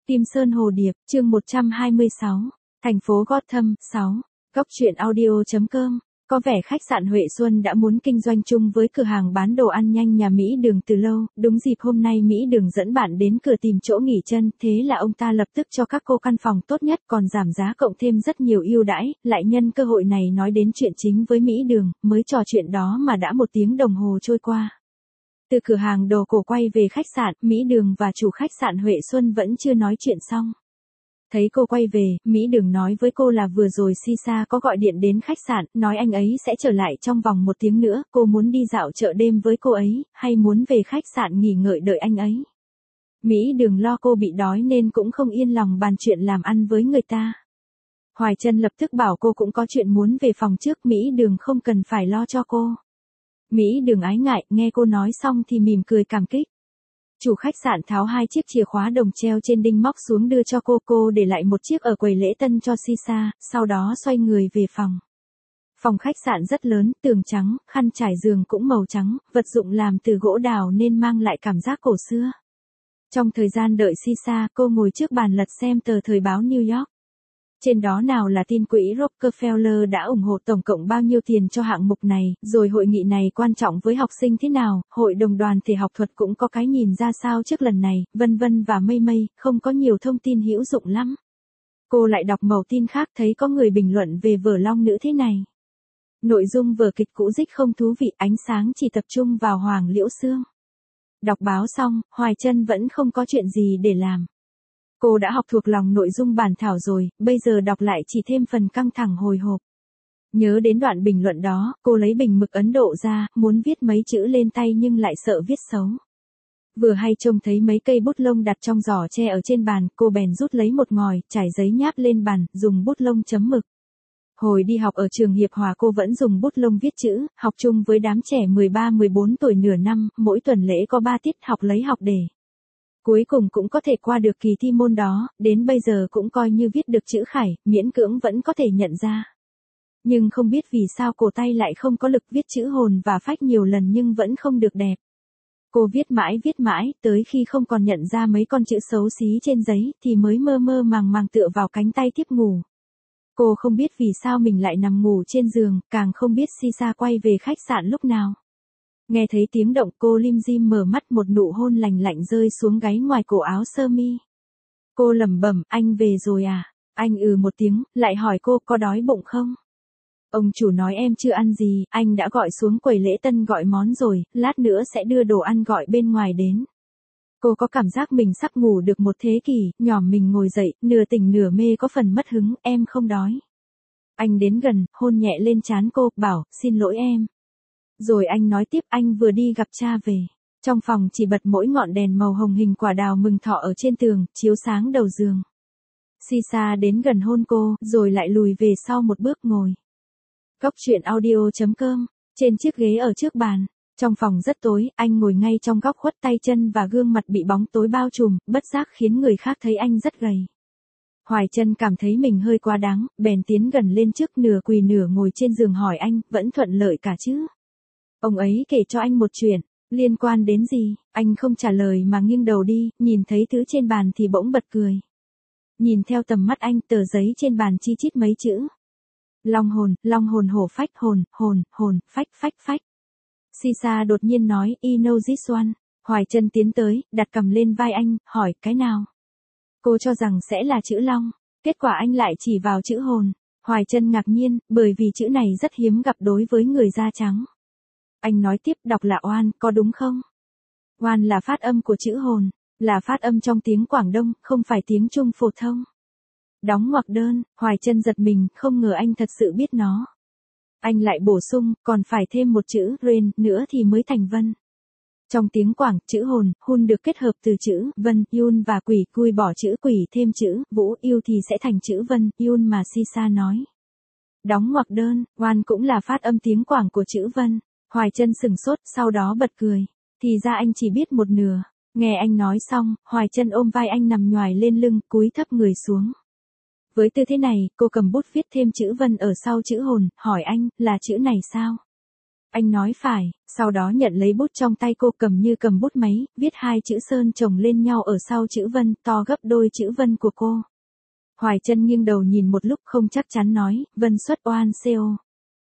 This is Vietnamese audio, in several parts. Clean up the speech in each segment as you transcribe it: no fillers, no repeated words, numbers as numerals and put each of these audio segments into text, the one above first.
Kim Sơn Hồ Điệp, chương 126, thành phố Gotham, 6. Góc truyện audio.com. Có vẻ khách sạn Huệ Xuân đã muốn kinh doanh chung với cửa hàng bán đồ ăn nhanh nhà Mỹ Đường từ lâu, đúng dịp hôm nay Mỹ Đường dẫn bạn đến cửa tìm chỗ nghỉ chân, thế là ông ta lập tức cho các cô căn phòng tốt nhất còn giảm giá cộng thêm rất nhiều ưu đãi, lại nhân cơ hội này nói đến chuyện chính với Mỹ Đường, mới trò chuyện đó mà đã 1 tiếng đồng hồ trôi qua. Từ cửa hàng đồ cổ quay về khách sạn, Mỹ Đường và chủ khách sạn Huệ Xuân vẫn chưa nói chuyện xong. Thấy cô quay về, Mỹ Đường nói với cô là vừa rồi Sisa có gọi điện đến khách sạn, nói anh ấy sẽ trở lại trong vòng 1 tiếng nữa, cô muốn đi dạo chợ đêm với cô ấy, hay muốn về khách sạn nghỉ ngơi đợi anh ấy. Mỹ Đường lo cô bị đói nên cũng không yên lòng bàn chuyện làm ăn với người ta. Hoài Trân lập tức bảo cô cũng có chuyện muốn về phòng trước, Mỹ Đường không cần phải lo cho cô. Mỹ Đường ái ngại, nghe cô nói xong thì mỉm cười cảm kích. Chủ khách sạn tháo 2 chiếc chìa khóa đồng treo trên đinh móc xuống đưa cho cô để lại 1 chiếc ở quầy lễ tân cho Sisa, sau đó xoay người về phòng. Phòng khách sạn rất lớn, tường trắng, khăn trải giường cũng màu trắng, vật dụng làm từ gỗ đào nên mang lại cảm giác cổ xưa. Trong thời gian đợi Sisa, cô ngồi trước bàn lật xem tờ thời báo New York. Trên đó nào là tin quỹ Rockefeller đã ủng hộ tổng cộng bao nhiêu tiền cho hạng mục này, rồi hội nghị này quan trọng với học sinh thế nào, hội đồng đoàn thể học thuật cũng có cái nhìn ra sao trước lần này, vân vân và mây mây, không có nhiều thông tin hữu dụng lắm. Cô lại đọc mẩu tin khác thấy có người bình luận về vở Long Nữ thế này. Nội dung vở kịch cũ dích không thú vị, ánh sáng chỉ tập trung vào Hoàng Liễu Xương. Đọc báo xong, Hoài Trân vẫn không có chuyện gì để làm. Cô đã học thuộc lòng nội dung bản thảo rồi, bây giờ đọc lại chỉ thêm phần căng thẳng hồi hộp. Nhớ đến đoạn bình luận đó, cô lấy bình mực Ấn Độ ra, muốn viết mấy chữ lên tay nhưng lại sợ viết xấu. Vừa hay trông thấy mấy cây bút lông đặt trong giỏ tre ở trên bàn, cô bèn rút lấy một ngòi, trải giấy nháp lên bàn, dùng bút lông chấm mực. Hồi đi học ở trường Hiệp Hòa cô vẫn dùng bút lông viết chữ, học chung với đám trẻ 13-14 tuổi nửa năm, mỗi tuần lễ có 3 tiết học lấy học để. Cuối cùng cũng có thể qua được kỳ thi môn đó, đến bây giờ cũng coi như viết được chữ khải, miễn cưỡng vẫn có thể nhận ra. Nhưng không biết vì sao cổ tay lại không có lực viết chữ hồn và phách nhiều lần nhưng vẫn không được đẹp. Cô viết mãi, tới khi không còn nhận ra mấy con chữ xấu xí trên giấy thì mới mơ mơ màng màng tựa vào cánh tay tiếp ngủ. Cô không biết vì sao mình lại nằm ngủ trên giường, càng không biết Sisa quay về khách sạn lúc nào. Nghe thấy tiếng động cô lim dim mở mắt, một nụ hôn lành lạnh rơi xuống gáy ngoài cổ áo sơ mi. Cô lẩm bẩm, anh về rồi à? Anh một tiếng, lại hỏi cô có đói bụng không? Ông chủ nói em chưa ăn gì, anh đã gọi xuống quầy lễ tân gọi món rồi, lát nữa sẽ đưa đồ ăn gọi bên ngoài đến. Cô có cảm giác mình sắp ngủ được 1 thế kỷ, nhỏm mình ngồi dậy, nửa tỉnh nửa mê có phần mất hứng, em không đói. Anh đến gần, hôn nhẹ lên trán cô, bảo, xin lỗi em. Rồi anh nói tiếp, anh vừa đi gặp cha về. Trong phòng chỉ bật mỗi ngọn đèn màu hồng hình quả đào mừng thọ ở trên tường, chiếu sáng đầu giường. Sisa đến gần hôn cô, rồi lại lùi về sau một bước ngồi. Góc truyện audio.com, trên chiếc ghế ở trước bàn. Trong phòng rất tối, anh ngồi ngay trong góc khuất tay chân và gương mặt bị bóng tối bao trùm, bất giác khiến người khác thấy anh rất gầy. Hoài Trân cảm thấy mình hơi quá đáng, bèn tiến gần lên trước, nửa quỳ nửa ngồi trên giường hỏi anh, vẫn thuận lợi cả chứ? Ông ấy kể cho anh một chuyện, liên quan đến gì? Anh không trả lời mà nghiêng đầu đi, nhìn thấy thứ trên bàn thì bỗng bật cười. Nhìn theo tầm mắt anh, tờ giấy trên bàn chi chít mấy chữ. Long hồn hổ phách, hồn, phách. Sisa đột nhiên nói, I know this one. Hoài Trân tiến tới, đặt cầm lên vai anh, hỏi, cái nào? Cô cho rằng sẽ là chữ long, kết quả anh lại chỉ vào chữ hồn. Hoài Trân ngạc nhiên, bởi vì chữ này rất hiếm gặp đối với người da trắng. Anh nói tiếp, đọc là oan, có đúng không? Oan là phát âm của chữ hồn, là phát âm trong tiếng Quảng Đông, không phải tiếng Trung phổ thông. Đóng ngoặc đơn, Hoài Trân giật mình, không ngờ anh thật sự biết nó. Anh lại bổ sung, còn phải thêm một chữ ren nữa thì mới thành vân. Trong tiếng Quảng, chữ hồn, hun được kết hợp từ chữ vân, yun và quỷ, cui bỏ chữ quỷ thêm chữ vũ, yêu thì sẽ thành chữ vân, yun mà Sisa nói. Đóng ngoặc đơn, oan cũng là phát âm tiếng Quảng của chữ vân. Hoài Trân sửng sốt, sau đó bật cười. Thì ra anh chỉ biết một nửa. Nghe anh nói xong, Hoài Trân ôm vai anh nằm nhoài lên lưng, cúi thấp người xuống. Với tư thế này, cô cầm bút viết thêm chữ vân ở sau chữ hồn, hỏi anh, là chữ này sao? Anh nói phải, sau đó nhận lấy bút trong tay cô cầm như cầm bút máy, viết hai chữ sơn chồng lên nhau ở sau chữ Vân, to gấp đôi chữ Vân của cô. Hoài Chân nghiêng đầu nhìn một lúc không chắc chắn nói, Vân xuất oan CO.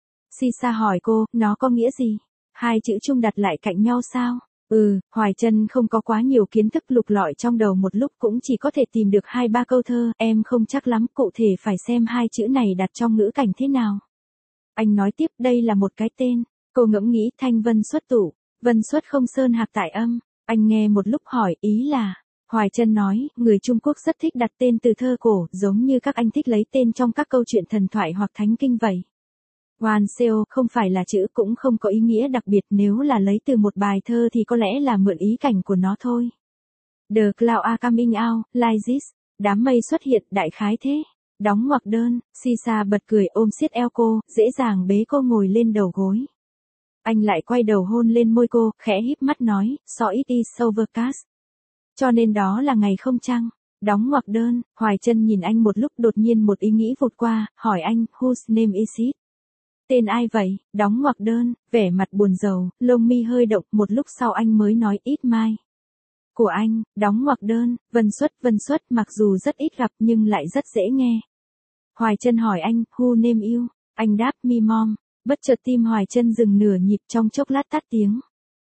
Sisa hỏi cô, nó có nghĩa gì? Hai chữ chung đặt lại cạnh nhau sao? Hoài Chân không có quá nhiều kiến thức, lục lọi trong đầu một lúc cũng chỉ có thể tìm được 2-3 câu thơ, em không chắc lắm, cụ thể phải xem hai chữ này đặt trong ngữ cảnh thế nào. Anh nói tiếp, đây là một cái tên. Cô ngẫm nghĩ, thanh vân xuất tụ, vân xuất không sơn hạc tại âm. Anh nghe một lúc hỏi, ý là. Hoài Chân nói, người Trung Quốc rất thích đặt tên từ thơ cổ, giống như các anh thích lấy tên trong các câu chuyện thần thoại hoặc thánh kinh vậy. One CO không phải là chữ, cũng không có ý nghĩa đặc biệt, nếu là lấy từ một bài thơ thì có lẽ là mượn ý cảnh của nó thôi. The clouds are coming out, like this. Đám mây xuất hiện, đại khái thế. Đóng ngoặc đơn, Sisa bật cười ôm siết eo cô, dễ dàng bế cô ngồi lên đầu gối. Anh lại quay đầu hôn lên môi cô, khẽ híp mắt nói, so it is overcast. Cho nên đó là ngày không trăng. Đóng ngoặc đơn, Hoài Chân nhìn anh một lúc, đột nhiên một ý nghĩ vụt qua, hỏi anh, whose name is it? Tên ai vậy? Đóng ngoặc đơn, vẻ mặt buồn rầu, lông mi hơi động, một lúc sau anh mới nói, ít mai. Của anh, đóng ngoặc đơn, Vân xuất, mặc dù rất ít gặp nhưng lại rất dễ nghe. Hoài Chân hỏi anh, who name you? Anh đáp, me mom. Bất chợt tim Hoài Chân dừng nửa nhịp, trong chốc lát tắt tiếng.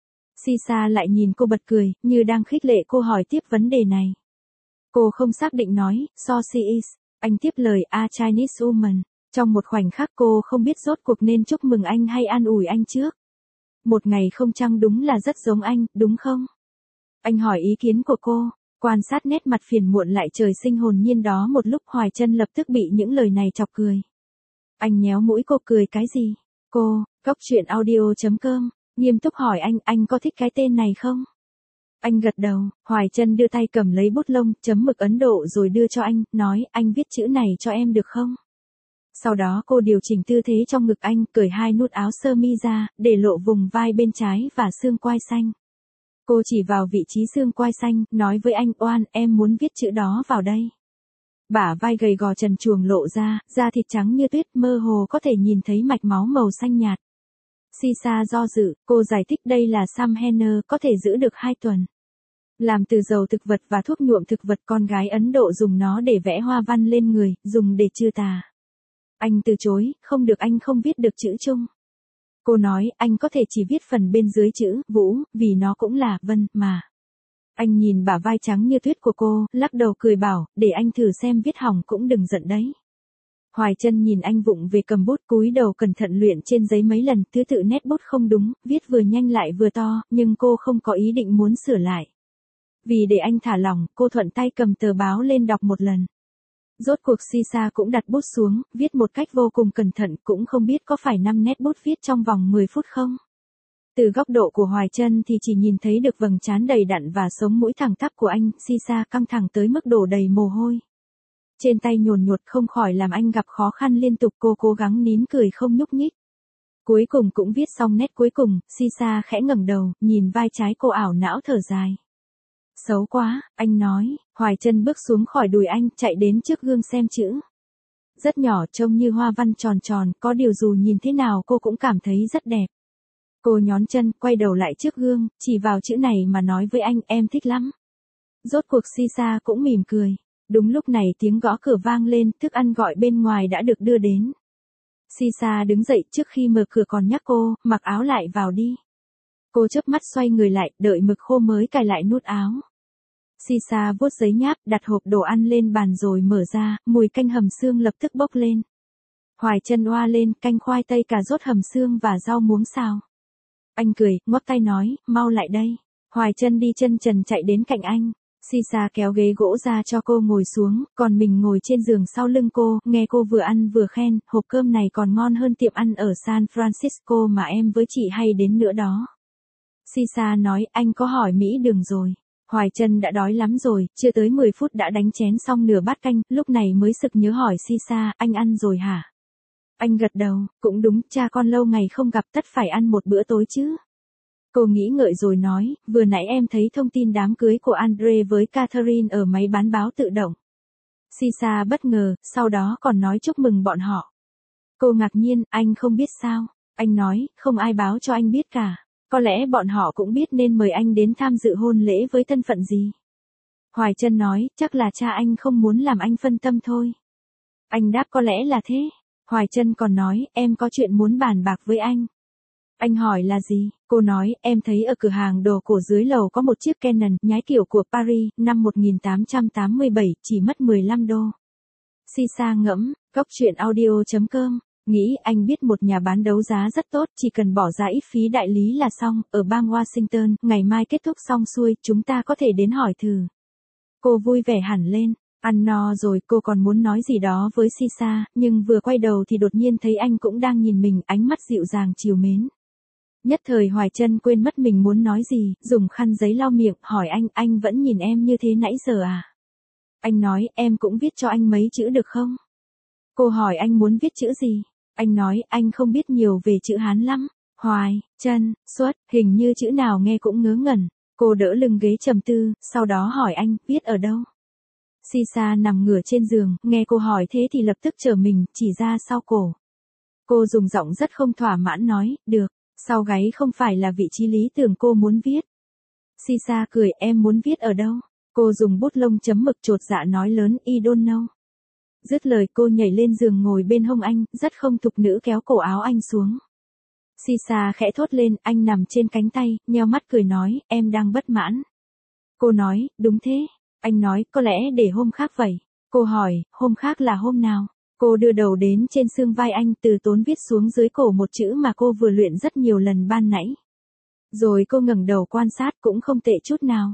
Sisa lại nhìn cô bật cười, như đang khích lệ cô hỏi tiếp vấn đề này. Cô không xác định nói, so she is. Anh tiếp lời, a Chinese woman. Trong một khoảnh khắc cô không biết rốt cuộc nên chúc mừng anh hay an ủi anh trước. Một ngày không trăng đúng là rất giống anh, đúng không? Anh hỏi ý kiến của cô, quan sát nét mặt phiền muộn lại trời sinh hồn nhiên đó một lúc, Hoài Chân lập tức bị những lời này chọc cười. Anh nhéo mũi cô, cười cái gì? Cô, Cóc Truyện Audio.com, nghiêm túc hỏi anh có thích cái tên này không? Anh gật đầu, Hoài Chân đưa tay cầm lấy bút lông, chấm mực Ấn Độ rồi đưa cho anh, nói, anh viết chữ này cho em được không? Sau đó cô điều chỉnh tư thế trong ngực anh, cởi hai nút áo sơ mi ra, để lộ vùng vai bên trái và xương quai xanh. Cô chỉ vào vị trí xương quai xanh, nói với anh, oan, em muốn viết chữ đó vào đây. Bả vai gầy gò trần truồng lộ ra, da thịt trắng như tuyết, mơ hồ có thể nhìn thấy mạch máu màu xanh nhạt. Sisa do dự, cô giải thích đây là Sam Henner, có thể giữ được 2 tuần. Làm từ dầu thực vật và thuốc nhuộm thực vật, con gái Ấn Độ dùng nó để vẽ hoa văn lên người, dùng để trừ tà. Anh từ chối, không được, anh không viết được chữ chung. Cô nói, anh có thể chỉ viết phần bên dưới chữ Vũ, vì nó cũng là Vân mà. Anh nhìn bả vai trắng như tuyết của cô, lắc đầu cười bảo, để anh thử xem, viết hỏng cũng đừng giận đấy. Hoài Chân nhìn anh vụng về cầm bút, cúi đầu cẩn thận luyện trên giấy mấy lần, thứ tự nét bút không đúng, viết vừa nhanh lại vừa to, nhưng cô không có ý định muốn sửa lại. Vì để anh thả lỏng, cô thuận tay cầm tờ báo lên đọc một lần. Rốt cuộc Sisa cũng đặt bút xuống, viết một cách vô cùng cẩn thận, cũng không biết có phải 5 nét bút viết trong vòng 10 phút không. Từ góc độ của Hoài Chân thì chỉ nhìn thấy được vầng trán đầy đặn và sống mũi thẳng tắp của anh, Sisa căng thẳng tới mức đổ đầy mồ hôi. Trên tay nhồn nhột không khỏi làm anh gặp khó khăn liên tục, cô cố gắng nín cười không nhúc nhích. Cuối cùng cũng viết xong nét cuối cùng, Sisa khẽ ngẩng đầu, nhìn vai trái cô ảo não thở dài. Xấu quá, anh nói, Hoài Chân bước xuống khỏi đùi anh, chạy đến trước gương xem chữ. Rất nhỏ, trông như hoa văn tròn tròn, có điều dù nhìn thế nào cô cũng cảm thấy rất đẹp. Cô nhón chân, quay đầu lại trước gương, chỉ vào chữ này mà nói với anh, em thích lắm. Rốt cuộc Sisa cũng mỉm cười. Đúng lúc này tiếng gõ cửa vang lên, thức ăn gọi bên ngoài đã được đưa đến. Sisa đứng dậy, trước khi mở cửa còn nhắc cô, mặc áo lại vào đi. Cô chớp mắt xoay người lại, đợi mực khô mới cài lại nút áo. Sisa vuốt giấy nháp, đặt hộp đồ ăn lên bàn rồi mở ra, mùi canh hầm xương lập tức bốc lên. Hoài Chân oa lên, canh khoai tây cà rốt hầm xương và rau muống xào. Anh cười, ngoắc tay nói, mau lại đây. Hoài Chân đi chân trần chạy đến cạnh anh. Sisa kéo ghế gỗ ra cho cô ngồi xuống, còn mình ngồi trên giường sau lưng cô, nghe cô vừa ăn vừa khen, hộp cơm này còn ngon hơn tiệm ăn ở San Francisco mà em với chị hay đến nữa đó. Sisa nói, anh có hỏi Mỹ Đường rồi. Hoài Chân đã đói lắm rồi, chưa tới 10 phút đã đánh chén xong nửa bát canh, lúc này mới sực nhớ hỏi Sisa, anh ăn rồi hả? Anh gật đầu, cũng đúng, cha con lâu ngày không gặp, tất phải ăn một bữa tối chứ. Cô nghĩ ngợi rồi nói, vừa nãy em thấy thông tin đám cưới của Andre với Catherine ở máy bán báo tự động. Sisa bất ngờ, sau đó còn nói chúc mừng bọn họ. Cô ngạc nhiên, anh không biết sao? Anh nói, không ai báo cho anh biết cả. Có lẽ bọn họ cũng biết nên mời anh đến tham dự hôn lễ với thân phận gì. Hoài Trân nói, chắc là cha anh không muốn làm anh phân tâm thôi. Anh đáp có lẽ là thế. Hoài Trân còn nói, em có chuyện muốn bàn bạc với anh. Anh hỏi là gì? Cô nói, em thấy ở cửa hàng đồ cổ dưới lầu có một chiếc Canon nhái kiểu của Paris, năm 1887, chỉ mất 15 đô. Sisa ngẫm, góc truyện audio.com. Nghĩ anh biết một nhà bán đấu giá rất tốt, chỉ cần bỏ ra ít phí đại lý là xong, ở bang Washington, ngày mai kết thúc xong xuôi, chúng ta có thể đến hỏi thử. Cô vui vẻ hẳn lên, ăn no rồi cô còn muốn nói gì đó với Sisa, nhưng vừa quay đầu thì đột nhiên thấy anh cũng đang nhìn mình, ánh mắt dịu dàng trìu mến. Nhất thời Hoài Trân quên mất mình muốn nói gì, dùng khăn giấy lau miệng, hỏi anh vẫn nhìn em như thế nãy giờ à? Anh nói, em cũng viết cho anh mấy chữ được không? Cô hỏi anh muốn viết chữ gì? Anh nói, anh không biết nhiều về chữ Hán lắm. Hoài, Trân, Xuất, hình như chữ nào nghe cũng ngớ ngẩn. Cô đỡ lưng ghế trầm tư, sau đó hỏi anh, viết ở đâu? Sisa nằm ngửa trên giường, nghe cô hỏi thế thì lập tức trở mình, chỉ ra sau cổ. Cô dùng giọng rất không thỏa mãn nói, được, sau gáy không phải là vị trí lý tưởng cô muốn viết. Sisa cười, em muốn viết ở đâu? Cô dùng bút lông chấm mực chột dạ nói lớn, I don't know. Dứt lời cô nhảy lên giường ngồi bên hông anh, rất không thục nữ kéo cổ áo anh xuống. Sisa khẽ thốt lên, anh nằm trên cánh tay, nheo mắt cười nói, em đang bất mãn. Cô nói, đúng thế. Anh nói, có lẽ để hôm khác vậy. Cô hỏi, hôm khác là hôm nào? Cô đưa đầu đến trên xương vai anh, từ tốn viết xuống dưới cổ một chữ mà cô vừa luyện rất nhiều lần ban nãy. Rồi cô ngẩng đầu quan sát, cũng không tệ chút nào.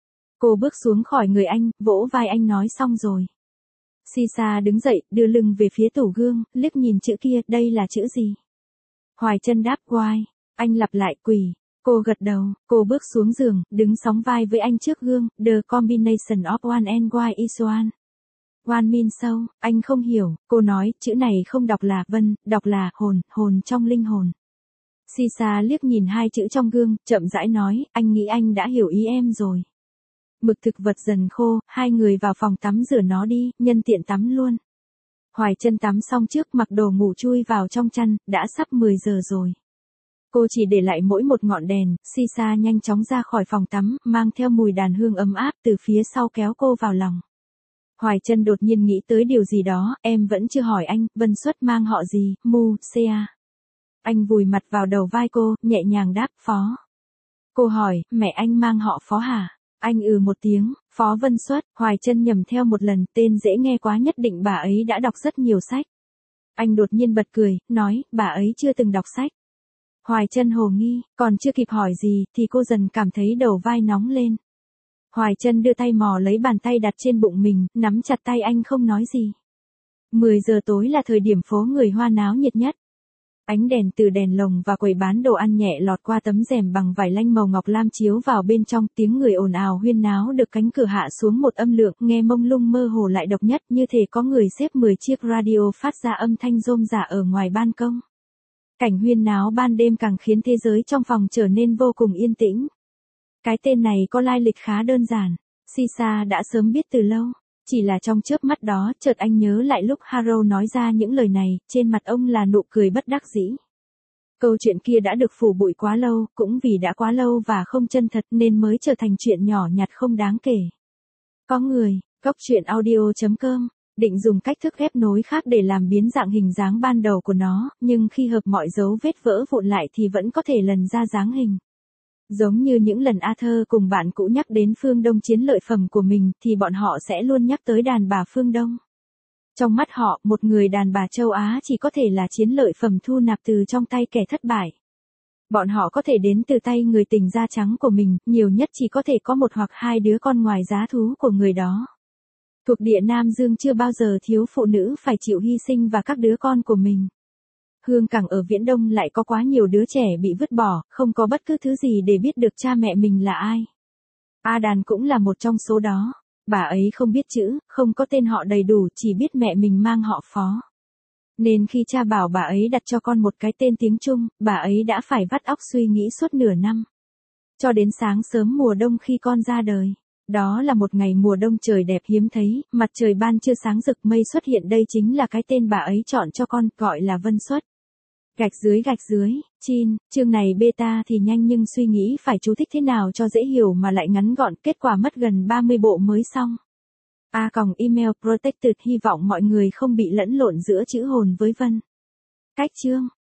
Cô bước xuống khỏi người anh, vỗ vai anh nói xong rồi. Sisa đứng dậy, đưa lưng về phía tủ gương, liếc nhìn chữ kia, đây là chữ gì? Hoài Trân đáp, why. Anh lặp lại, quỷ. Cô gật đầu, cô bước xuống giường, đứng sóng vai với anh trước gương, the combination of one and why is one. One means soul, anh không hiểu, cô nói, chữ này không đọc là vân, đọc là hồn, hồn trong linh hồn. Sisa liếc nhìn hai chữ trong gương, chậm rãi nói, anh nghĩ anh đã hiểu ý em rồi. Mực thực vật dần khô, hai người vào phòng tắm rửa nó đi, nhân tiện tắm luôn. Hoài Trân tắm xong trước mặc đồ ngủ chui vào trong chăn, đã sắp 10 giờ rồi. Cô chỉ để lại mỗi một ngọn đèn, Sisa nhanh chóng ra khỏi phòng tắm, mang theo mùi đàn hương ấm áp từ phía sau kéo cô vào lòng. Hoài Trân đột nhiên nghĩ tới điều gì đó, em vẫn chưa hỏi anh, Vân Xuất mang họ gì, Mu, Sea. Anh vùi mặt vào đầu vai cô, nhẹ nhàng đáp, Phó. Cô hỏi, mẹ anh mang họ Phó hả? Anh một tiếng, Phó Vân Xuất, Hoài Trân nhầm theo một lần, tên dễ nghe quá nhất định bà ấy đã đọc rất nhiều sách. Anh đột nhiên bật cười, nói, bà ấy chưa từng đọc sách. Hoài Trân hồ nghi, còn chưa kịp hỏi gì, thì cô dần cảm thấy đầu vai nóng lên. Hoài Trân đưa tay mò lấy bàn tay đặt trên bụng mình, nắm chặt tay anh không nói gì. 10 giờ tối là thời điểm phố người Hoa náo nhiệt nhất. Ánh đèn từ đèn lồng và quầy bán đồ ăn nhẹ lọt qua tấm rèm bằng vải lanh màu ngọc lam chiếu vào bên trong, tiếng người ồn ào huyên náo được cánh cửa hạ xuống một âm lượng, nghe mông lung mơ hồ lại độc nhất, như thể có người xếp 10 chiếc radio phát ra âm thanh rôm rả ở ngoài ban công. Cảnh huyên náo ban đêm càng khiến thế giới trong phòng trở nên vô cùng yên tĩnh. Cái tên này có lai lịch khá đơn giản, Sisa đã sớm biết từ lâu. Chỉ là trong chớp mắt đó, chợt anh nhớ lại lúc Haro nói ra những lời này, trên mặt ông là nụ cười bất đắc dĩ. Câu chuyện kia đã được phủ bụi quá lâu, cũng vì đã quá lâu và không chân thật nên mới trở thành chuyện nhỏ nhặt không đáng kể. Có người, góc truyện audio.com, định dùng cách thức ghép nối khác để làm biến dạng hình dáng ban đầu của nó, nhưng khi hợp mọi dấu vết vỡ vụn lại thì vẫn có thể lần ra dáng hình. Giống như những lần Arthur cùng bạn cũ nhắc đến phương Đông chiến lợi phẩm của mình, thì bọn họ sẽ luôn nhắc tới đàn bà phương Đông. Trong mắt họ, một người đàn bà châu Á chỉ có thể là chiến lợi phẩm thu nạp từ trong tay kẻ thất bại. Bọn họ có thể đến từ tay người tình da trắng của mình, nhiều nhất chỉ có thể có một hoặc hai đứa con ngoài giá thú của người đó. Thuộc địa Nam Dương chưa bao giờ thiếu phụ nữ phải chịu hy sinh và các đứa con của mình. Hương Cảng ở Viễn Đông lại có quá nhiều đứa trẻ bị vứt bỏ, không có bất cứ thứ gì để biết được cha mẹ mình là ai. A Đàn cũng là một trong số đó. Bà ấy không biết chữ, không có tên họ đầy đủ, chỉ biết mẹ mình mang họ Phó. Nên khi cha bảo bà ấy đặt cho con một cái tên tiếng Trung, bà ấy đã phải vắt óc suy nghĩ suốt nửa năm. Cho đến sáng sớm mùa đông khi con ra đời. Đó là một ngày mùa đông trời đẹp hiếm thấy, mặt trời ban chưa sáng rực mây xuất hiện, đây chính là cái tên bà ấy chọn cho con, gọi là Vân Xuất. Gạch dưới, chin, chương này beta thì nhanh nhưng suy nghĩ phải chú thích thế nào cho dễ hiểu mà lại ngắn gọn, kết quả mất gần 30 bộ mới xong. Email protected, hy vọng mọi người không bị lẫn lộn giữa chữ hồn với vân. Cách chương